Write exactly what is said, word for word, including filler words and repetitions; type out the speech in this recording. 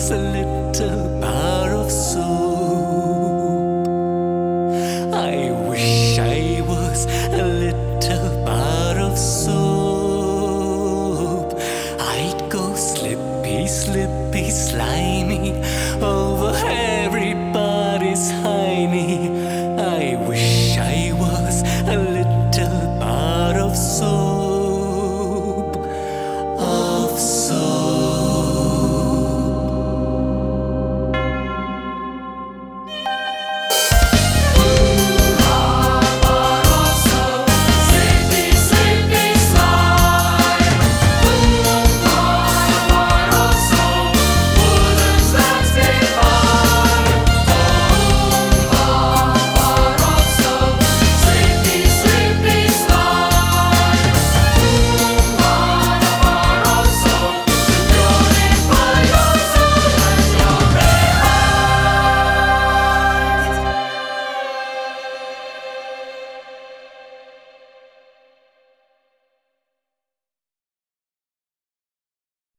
was a little bar of soap. I wish I was a little bar of soap. I'd go slippy, slippy, slide